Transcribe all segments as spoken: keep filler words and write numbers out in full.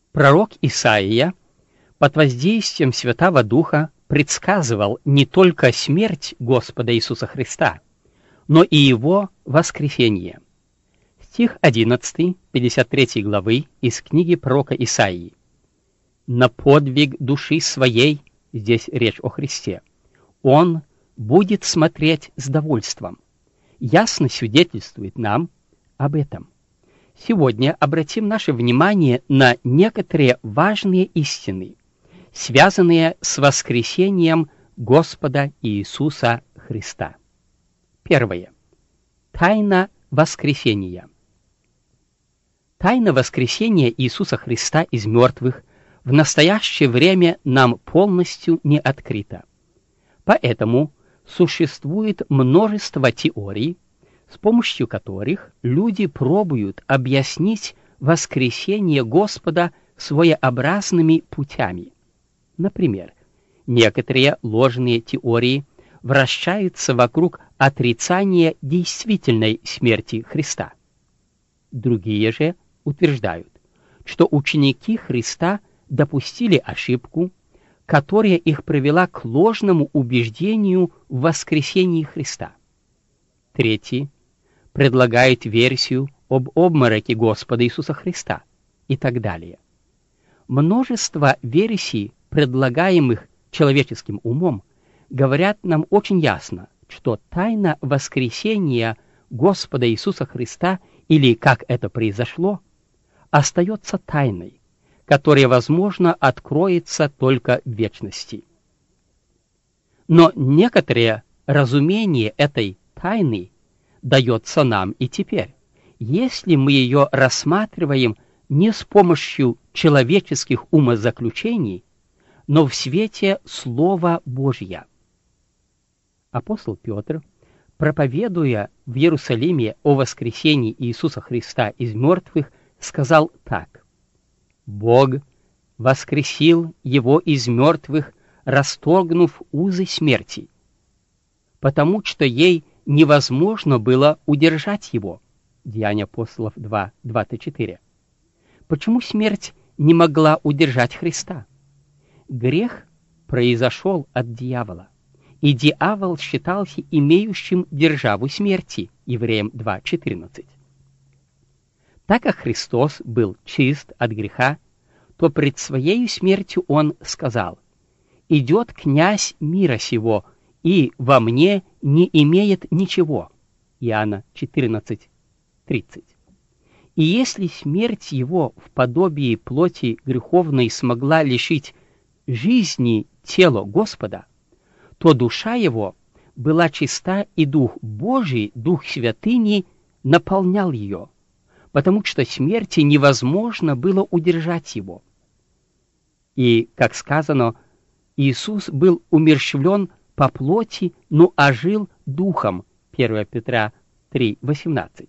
Пророк Исаия под воздействием Святого Духа предсказывал не только смерть Господа Иисуса Христа, но и Его воскресение. Стих одиннадцатый, пятьдесят третьей главы из книги пророка Исаии. «На подвиг души своей», здесь речь о Христе, Он будет смотреть с довольством. Ясно свидетельствует нам об этом. Сегодня обратим наше внимание на некоторые важные истины, связанные с воскресением Господа Иисуса Христа. Первое. Тайна воскресения. Тайна воскресения Иисуса Христа из мертвых в настоящее время нам полностью не открыта. Поэтому существует множество теорий, с помощью которых люди пробуют объяснить воскресение Господа своеобразными путями. Например, некоторые ложные теории вращаются вокруг отрицания действительной смерти Христа. Другие же утверждают, что ученики Христа допустили ошибку, которая их привела к ложному убеждению в воскресении Христа. Третьи предлагают версию об обмороке Господа Иисуса Христа и так далее. Множество версий, предлагаемых человеческим умом, говорят нам очень ясно, что тайна воскресения Господа Иисуса Христа, или как это произошло, остается тайной, которая, возможно, откроется только в вечности. Но некоторое разумение этой тайны дается нам и теперь, если мы ее рассматриваем не с помощью человеческих умозаключений, но в свете Слова Божьего. Апостол Петр, проповедуя в Иерусалиме о воскресении Иисуса Христа из мертвых, сказал так: «Бог воскресил Его из мертвых, расторгнув узы смерти, потому что ей невозможно было удержать Его». Деяния апостолов два, двадцать четыре. Почему смерть не могла удержать Христа? Грех произошел от дьявола, и дьявол считался имеющим державу смерти. Евреям два, четырнадцать. Так как Христос был чист от греха, то пред своей смертью Он сказал: «Идет князь мира сего, и во мне не имеет ничего». Иоанна четырнадцать, тридцать. И если смерть Его в подобии плоти греховной смогла лишить жизни тело Господа, то душа Его была чиста, и Дух Божий, Дух Святыни, наполнял ее, потому что смерти невозможно было удержать Его. И, как сказано, Иисус был умерщвлен по плоти, но ожил Духом. первое Петра три, восемнадцать.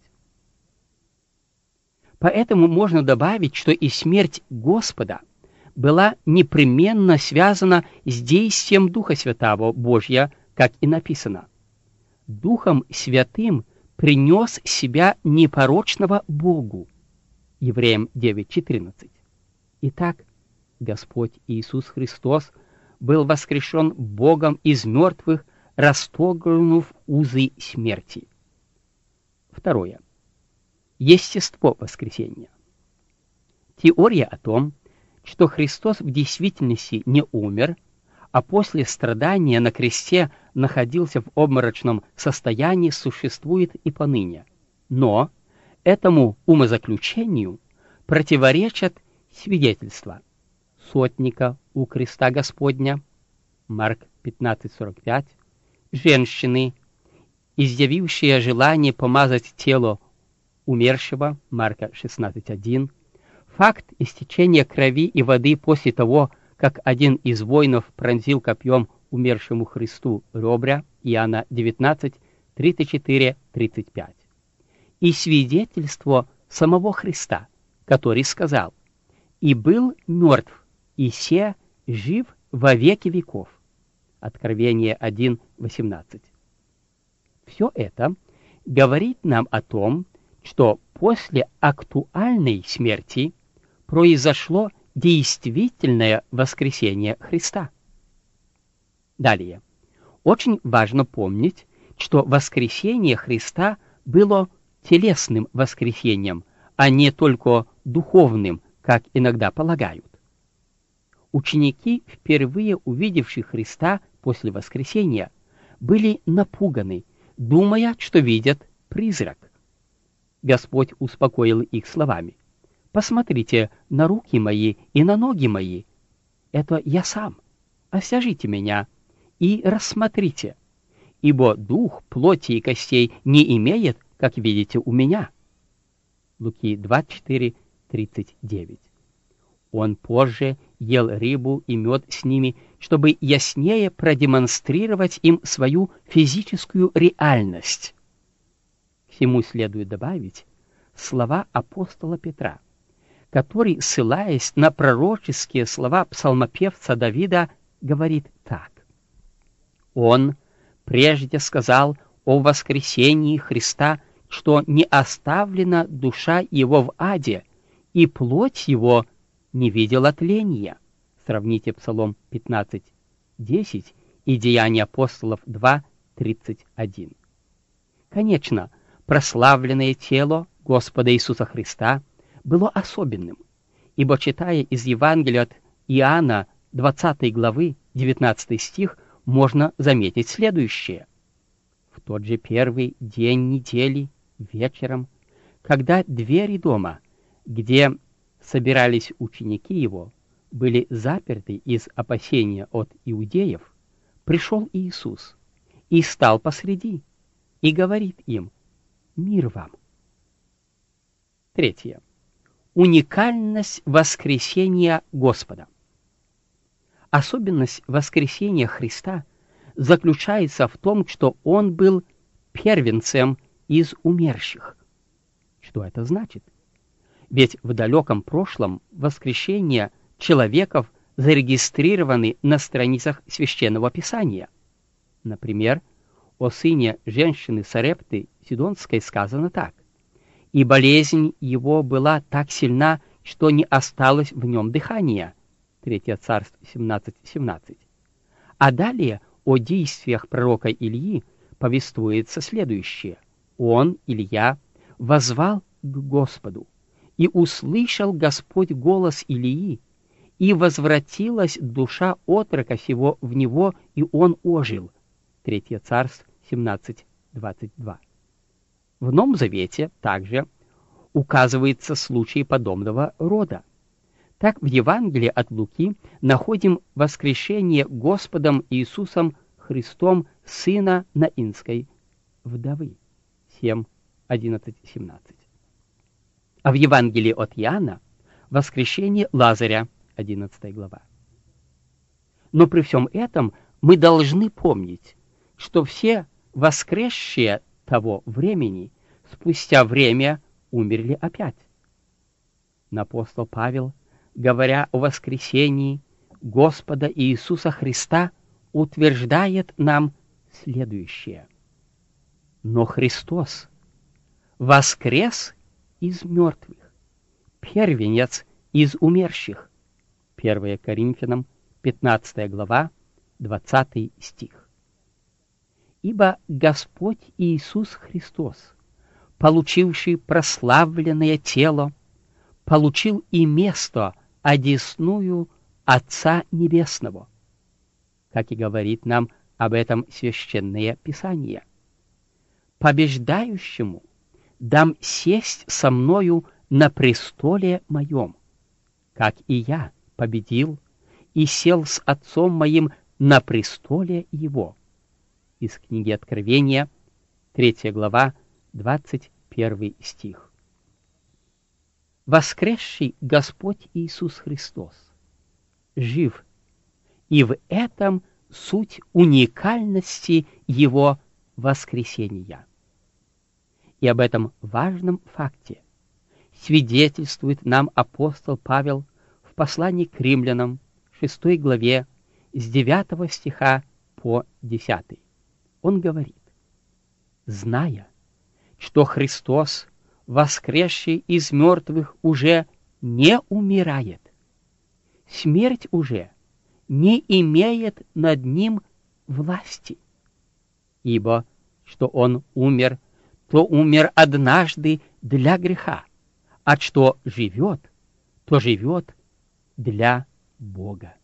Поэтому можно добавить, что и смерть Господа была непременно связана с действием Духа Святого Божия, как и написано: «Духом Святым принес себя непорочного Богу». Евреям девять, четырнадцать. Итак, Господь Иисус Христос был воскрешен Богом из мертвых, расторгнув узы смерти. Второе. Естество воскресения. Теория о том, что Христос в действительности не умер, а после страдания на кресте находился в обморочном состоянии, существует и поныне. Но этому умозаключению противоречат свидетельства сотника у креста Господня, Марк пятнадцать, сорок пять, женщины, изъявившие желание помазать тело умершего, Марка шестнадцать, один, факт истечения крови и воды после того, как один из воинов пронзил копьем умершему Христу ребра, Иоанна девятнадцать, тридцать четыре, тридцать пять. И свидетельство самого Христа, который сказал: «И был мертв, и се жив во веки веков». Откровение один, восемнадцать. Все это говорит нам о том, что после актуальной смерти произошло действительное воскресение Христа. Далее. Очень важно помнить, что воскресение Христа было телесным воскресением, а не только духовным, как иногда полагают. Ученики, впервые увидевшие Христа после воскресения, были напуганы, думая, что видят призрак. Господь успокоил их словами: «Посмотрите на руки мои и на ноги мои. Это я сам. Осяжите меня и рассмотрите, ибо дух плоти и костей не имеет, как видите у меня». Луки двадцать четыре тридцать девять. Он позже ел рыбу и мед с ними, чтобы яснее продемонстрировать им свою физическую реальность. К всему следует добавить слова апостола Петра, который, ссылаясь на пророческие слова псалмопевца Давида, говорит так: «Он прежде сказал о воскресении Христа, что не оставлена душа его в аде, и плоть его не видела тления». Сравните Псалом пятнадцать десять и Деяния апостолов два тридцать один. Конечно, прославленное тело Господа Иисуса Христа было особенным, ибо, читая из Евангелия от Иоанна двадцатой главы девятнадцатый стих, можно заметить следующее. В тот же первый день недели вечером, когда двери дома, где собирались ученики его, были заперты из опасения от иудеев, пришел Иисус и стал посреди и говорит им: «Мир вам». Третье. Уникальность воскресения Господа. Особенность воскресения Христа заключается в том, что Он был первенцем из умерших. Что это значит? Ведь в далеком прошлом воскрешения человеков зарегистрированы на страницах Священного Писания. Например, о сыне женщины Сарепты Сидонской сказано так: «И болезнь его была так сильна, что не осталось в нем дыхания». Третье Царств семнадцать семнадцать. А далее о действиях пророка Илии повествуется следующее: «Он, Илья, воззвал к Господу, и услышал Господь голос Илии, и возвратилась душа отрока сего в него, и он ожил». Третье Царств семнадцать двадцать два. В Новом Завете также указывается случай подобного рода. Так в Евангелии от Луки находим воскрешение Господом Иисусом Христом сына Наинской вдовы. семь одиннадцать семнадцать. А в Евангелии от Иоанна воскрешение Лазаря, одиннадцатая глава. Но при всем этом мы должны помнить, что все воскресшие того времени спустя время умерли опять. Но апостол Павел, говоря о воскресении Господа Иисуса Христа, утверждает нам следующее: «Но Христос воскрес из мертвых, первенец из умерших». первое Коринфянам, пятнадцатая глава, двадцатый стих. «Ибо Господь Иисус Христос, получивший прославленное тело, получил и место одесную Отца Небесного», как и говорит нам об этом Священное Писание. «Побеждающему дам сесть со мною на престоле моем, как и я победил и сел с Отцом моим на престоле его». Из книги Откровения, третья глава, двадцать первый стих. Воскресший Господь Иисус Христос жив, и в этом суть уникальности Его воскресения. И об этом важном факте свидетельствует нам апостол Павел в послании к римлянам, шестой главе, с девятого стиха по десятый. Он говорит: «Зная, что Христос, воскресший из мертвых, уже не умирает, смерть уже не имеет над ним власти. Ибо что он умер, то умер однажды для греха, а что живет, то живет для Бога.